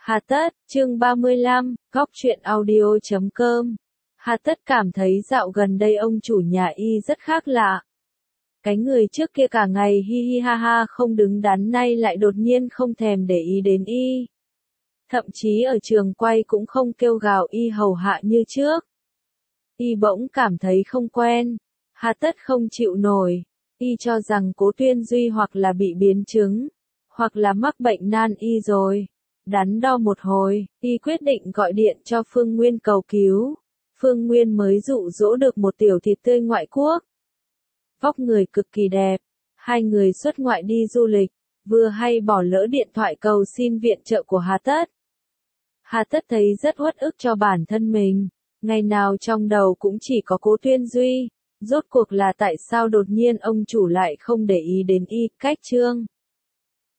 Hà Tất, chương 35, góc truyện audio.com. Hà Tất cảm thấy dạo gần đây ông chủ nhà y rất khác lạ. Cái người trước kia cả ngày hi hi ha ha không đứng đắn nay lại đột nhiên không thèm để ý đến y. Thậm chí ở trường quay cũng không kêu gào y hầu hạ như trước. Y bỗng cảm thấy không quen. Hà Tất không chịu nổi. Y cho rằng Cố Tuyên Duy hoặc là bị biến chứng, hoặc là mắc bệnh nan y rồi. Đắn đo một hồi, y quyết định gọi điện cho Phương Nguyên cầu cứu. Phương Nguyên mới dụ dỗ được một tiểu thịt tươi ngoại quốc. Vóc người cực kỳ đẹp. Hai người xuất ngoại đi du lịch, vừa hay bỏ lỡ điện thoại cầu xin viện trợ của Hà Tất. Hà Tất thấy rất uất ức cho bản thân mình. Ngày nào trong đầu cũng chỉ có Cố Tuyên Duy. Rốt cuộc là tại sao đột nhiên ông chủ lại không để ý đến y, cách chương.